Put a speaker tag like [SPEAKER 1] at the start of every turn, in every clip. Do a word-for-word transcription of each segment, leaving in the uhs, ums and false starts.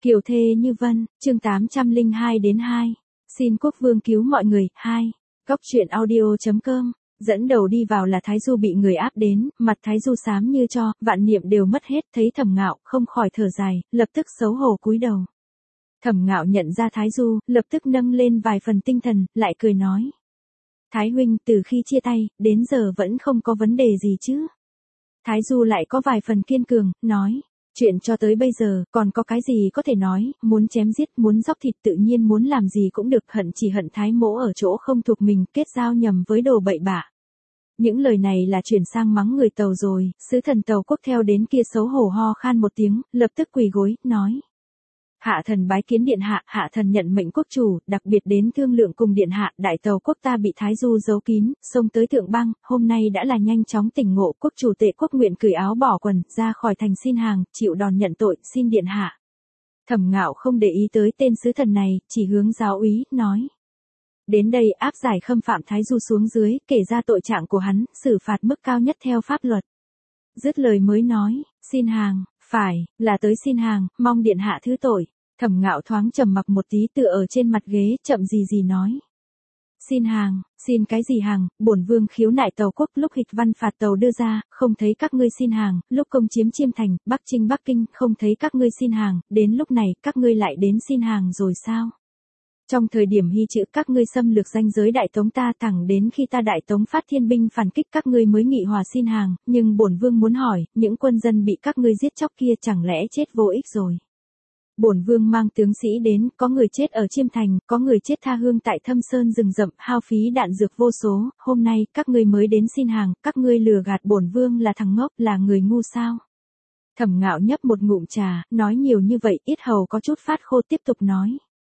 [SPEAKER 1] Kiều thê như vân, chương tám trăm lẻ hai đến hai. Xin quốc vương cứu mọi người, hai. Góc truyện audio.com. Dẫn đầu đi vào là Thái Du bị người áp đến, mặt Thái Du xám như tro, vạn niệm đều mất hết, thấy Thẩm Ngạo, không khỏi thở dài, lập tức xấu hổ cúi đầu. Thẩm Ngạo nhận ra Thái Du, lập tức nâng lên vài phần tinh thần, lại cười nói. Thái huynh, từ khi chia tay, đến giờ vẫn không có vấn đề gì chứ? Thái Du lại có vài phần kiên cường, nói. Chuyện cho tới bây giờ, còn có cái gì có thể nói, muốn chém giết, muốn dóc thịt tự nhiên muốn làm gì cũng được, hận chỉ hận Thái mỗ ở chỗ không thuộc mình, kết giao nhầm với đồ bậy bạ. Những lời này là chuyển sang mắng người Tàu rồi, sứ thần Tàu Quốc theo đến kia xấu hổ ho khan một tiếng, lập tức quỳ gối, nói. Hạ thần bái kiến điện hạ, hạ thần nhận mệnh quốc chủ, đặc biệt đến thương lượng cùng điện hạ, đại Tàu Quốc ta bị Thái Du giấu kín, xông tới thượng bang, hôm nay đã là nhanh chóng tỉnh ngộ, quốc chủ Tệ Quốc nguyện cởi áo bỏ quần, ra khỏi thành xin hàng, chịu đòn nhận tội, xin điện hạ. Thẩm Ngạo không để ý tới tên sứ thần này, chỉ hướng giáo úy, nói. Đến đây áp giải khâm phạm Thái Du xuống dưới, kể ra tội trạng của hắn, xử phạt mức cao nhất theo pháp luật. Dứt lời mới nói, xin hàng. Phải, là tới xin hàng, mong điện hạ thứ tội. Thẩm Ngạo thoáng trầm mặc một tí tựa ở trên mặt ghế, chậm gì gì nói. Xin hàng, xin cái gì hàng, bổn vương khiếu nại Tàu Quốc lúc hịch văn phạt tàu đưa ra, không thấy các ngươi xin hàng, lúc công chiếm Chiêm Thành, Bắc Trinh Bắc Kinh, không thấy các ngươi xin hàng, đến lúc này, các ngươi lại đến xin hàng rồi sao? Trong thời điểm hy trữ các ngươi xâm lược ranh giới Đại Tống ta thẳng đến khi ta Đại Tống phát thiên binh phản kích các ngươi mới nghị hòa xin hàng, nhưng bổn vương muốn hỏi, những quân dân bị các ngươi giết chóc kia chẳng lẽ chết vô ích rồi. Bổn vương mang tướng sĩ đến, có người chết ở Chiêm Thành, có người chết tha hương tại Thâm Sơn rừng rậm, hao phí đạn dược vô số, hôm nay các ngươi mới đến xin hàng, các ngươi lừa gạt bổn vương là thằng ngốc, là người ngu sao? Thẩm Ngạo nhấp một ngụm trà, nói nhiều như vậy, yết hầu có chút phát khô tiếp tục nói.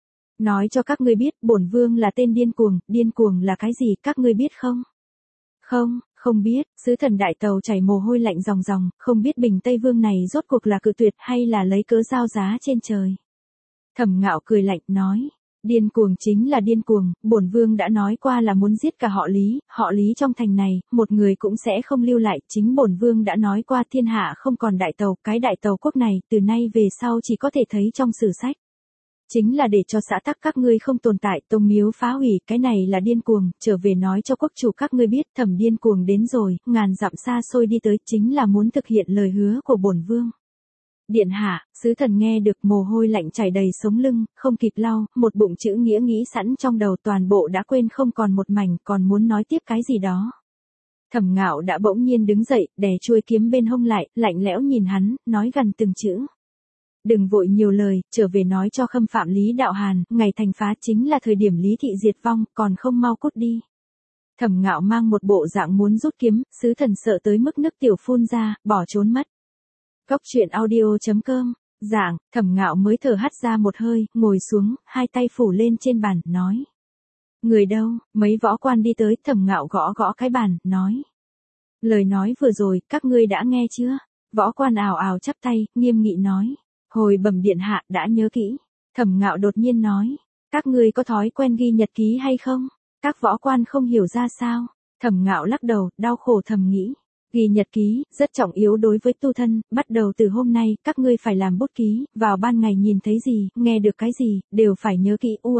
[SPEAKER 1] Nói cho các ngươi biết, bổn vương là tên điên cuồng, điên cuồng là cái gì, các ngươi biết không? Không, không biết, sứ thần đại Tàu chảy mồ hôi lạnh ròng ròng, không biết Bình Tây Vương này rốt cuộc là cự tuyệt hay là lấy cớ giao giá trên trời. Thẩm Ngạo cười lạnh, nói, điên cuồng chính là điên cuồng, bổn vương đã nói qua là muốn giết cả họ Lý, họ Lý trong thành này, một người cũng sẽ không lưu lại, chính bổn vương đã nói qua thiên hạ không còn đại Tàu, cái đại Tàu Quốc này, từ nay về sau chỉ có thể thấy trong sử sách. Chính là để cho xã tắc các ngươi không tồn tại, tông miếu phá hủy, cái này là điên cuồng, trở về nói cho quốc chủ các ngươi biết, Thẩm điên cuồng đến rồi, ngàn dặm xa xôi đi tới, chính là muốn thực hiện lời hứa của bổn vương. Điện hạ, sứ thần nghe được mồ hôi lạnh chảy đầy sống lưng, không kịp lau, một bụng chữ nghĩa nghĩ sẵn trong đầu toàn bộ đã quên không còn một mảnh, còn muốn nói tiếp cái gì đó. Thẩm Ngạo đã bỗng nhiên đứng dậy, đè chuôi kiếm bên hông lại, lạnh lẽo nhìn hắn, nói gần từng chữ. Đừng vội nhiều lời, trở về nói cho khâm phạm Lý Đạo Hàn, ngày thành phá chính là thời điểm Lý Thị diệt vong, còn không mau cút đi. Thẩm Ngạo mang một bộ dạng muốn rút kiếm, sứ thần sợ tới mức nước tiểu phun ra, bỏ trốn mất. Góc truyện audio.com, dạng, Thẩm Ngạo mới thở hắt ra một hơi, ngồi xuống, hai tay phủ lên trên bàn, nói. Người đâu, mấy võ quan đi tới, Thẩm Ngạo gõ gõ cái bàn, nói. Lời nói vừa rồi, các ngươi đã nghe chưa? Võ quan ào ào chắp tay, nghiêm nghị nói. Hồi bẩm điện hạ, đã nhớ kỹ. Thẩm Ngạo đột nhiên nói. Các ngươi có thói quen ghi nhật ký hay không? Các võ quan không hiểu ra sao. Thẩm Ngạo lắc đầu, đau khổ thầm nghĩ. Ghi nhật ký, rất trọng yếu đối với tu thân, bắt đầu từ hôm nay, các ngươi phải làm bút ký, vào ban ngày nhìn thấy gì, nghe được cái gì, đều phải nhớ kỹ ua.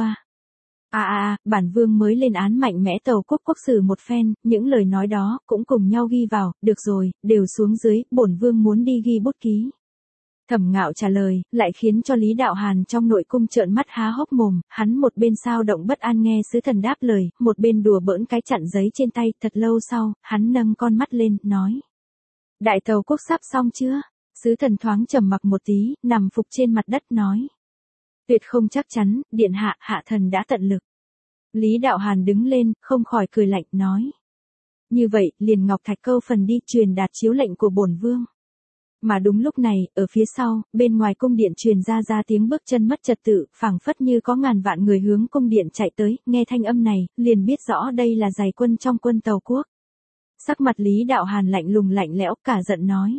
[SPEAKER 1] À à à, bản vương mới lên án mạnh mẽ Tàu Quốc quốc sử một phen, những lời nói đó, cũng cùng nhau ghi vào, được rồi, đều xuống dưới, bổn vương muốn đi ghi bút ký. Thẩm Ngạo trả lời, lại khiến cho Lý Đạo Hàn trong nội cung trợn mắt há hốc mồm, hắn một bên sao động bất an nghe sứ thần đáp lời, một bên đùa bỡn cái chặn giấy trên tay, thật lâu sau, hắn nâng con mắt lên, nói. Đại Tàu Quốc sắp xong chưa? Sứ thần thoáng trầm mặc một tí, nằm phục trên mặt đất nói. Tuyệt không chắc chắn, điện hạ, hạ thần đã tận lực. Lý Đạo Hàn đứng lên, không khỏi cười lạnh, nói. Như vậy, liền Ngọc Thạch Câu phần đi, truyền đạt chiếu lệnh của bổn vương. Mà đúng lúc này, ở phía sau, bên ngoài cung điện truyền ra ra tiếng bước chân mất trật tự, phảng phất như có ngàn vạn người hướng cung điện chạy tới, nghe thanh âm này, liền biết rõ đây là giày quân trong quân Tàu Quốc. Sắc mặt Lý Đạo Hàn lạnh lùng lạnh lẽo, cả giận nói.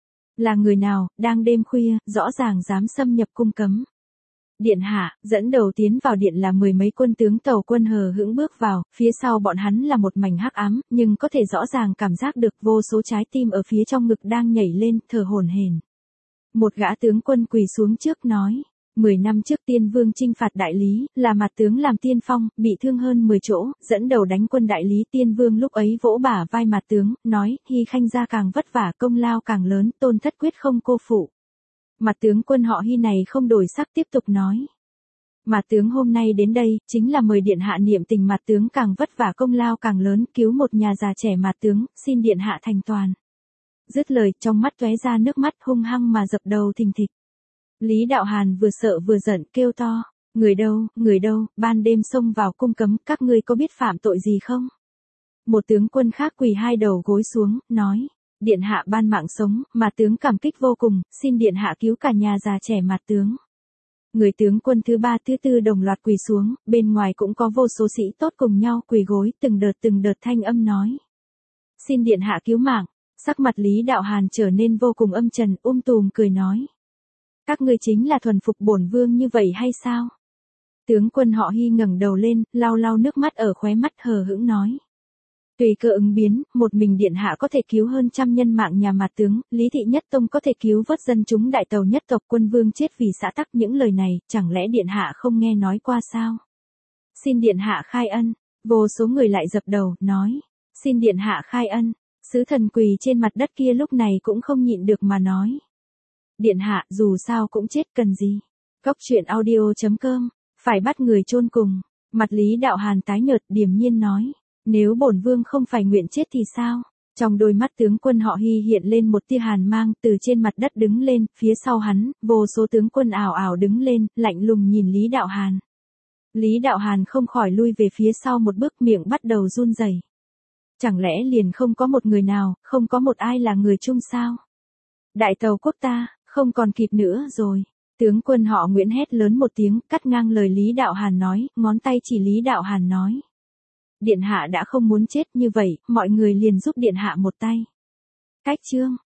[SPEAKER 1] Là người nào, đang đêm khuya, rõ ràng dám xâm nhập cung cấm. Điện hạ, dẫn đầu tiến vào điện là mười mấy quân tướng Tàu quân hờ hững bước vào, phía sau bọn hắn là một mảnh hắc ám, nhưng có thể rõ ràng cảm giác được vô số trái tim ở phía trong ngực đang nhảy lên, thở hổn hển. Một gã tướng quân quỳ xuống trước nói, Mười năm trước Tiên Vương chinh phạt Đại Lý, là Mạt tướng làm tiên phong, bị thương hơn mười chỗ, dẫn đầu đánh quân Đại Lý. Tiên Vương lúc ấy vỗ bả vai Mạt tướng, nói, Hy Khanh gia càng vất vả công lao càng lớn, tôn thất quyết không cô phụ. Mạt tướng quân họ Hy này không đổi sắc tiếp tục nói. Mạt tướng hôm nay đến đây, chính là mời điện hạ niệm tình Mạt tướng càng vất vả công lao càng lớn, cứu một nhà già trẻ Mạt tướng, xin điện hạ thành toàn. Dứt lời, trong mắt tóe ra nước mắt hung hăng mà dập đầu thình thịch. Lý Đạo Hàn vừa sợ vừa giận kêu to, người đâu, người đâu, ban đêm xông vào cung cấm, các ngươi có biết phạm tội gì không? Một tướng quân khác quỳ hai đầu gối xuống, nói, điện hạ ban mạng sống, Mạt tướng cảm kích vô cùng, xin điện hạ cứu cả nhà già trẻ Mạt tướng. Người tướng quân thứ ba thứ tư đồng loạt quỳ xuống, bên ngoài cũng có vô số sĩ tốt cùng nhau quỳ gối, từng đợt từng đợt thanh âm nói. Xin điện hạ cứu mạng, sắc mặt Lý Đạo Hàn trở nên vô cùng âm trầm, um tùm cười nói. Các ngươi chính là thuần phục bổn vương như vậy hay sao? Tướng quân họ Hy ngẩng đầu lên, lau lau nước mắt ở khóe mắt hờ hững nói. Tùy cơ ứng biến, một mình điện hạ có thể cứu hơn trăm nhân mạng nhà Mạt tướng, Lý Thị Nhất Tông có thể cứu vớt dân chúng đại tàu nhất tộc, quân vương chết vì xã tắc, những lời này, chẳng lẽ điện hạ không nghe nói qua sao? Xin điện hạ khai ân, vô số người lại dập đầu, nói. Xin điện hạ khai ân, sứ thần quỳ trên mặt đất kia lúc này cũng không nhịn được mà nói. Điện hạ, dù sao cũng chết cần gì? Cốc truyện audio chấm com, phải bắt người chôn cùng. Mặt Lý Đạo Hàn tái nhợt điềm nhiên nói. Nếu bổn vương không phải nguyện chết thì sao? Trong đôi mắt tướng quân họ Hy hiện lên một tia hàn mang, từ trên mặt đất đứng lên, phía sau hắn, vô số tướng quân ảo ảo đứng lên, lạnh lùng nhìn Lý Đạo Hàn. Lý Đạo Hàn không khỏi lui về phía sau một bước, miệng bắt đầu run rẩy. Chẳng lẽ liền không có một người nào, không có một ai là người chung sao? Đại tàu quốc ta, không còn kịp nữa rồi. Tướng quân họ Nguyễn hét lớn một tiếng, cắt ngang lời Lý Đạo Hàn nói, ngón tay chỉ Lý Đạo Hàn nói. Điện hạ đã không muốn chết như vậy, mọi người liền giúp điện hạ một tay. Cách chương.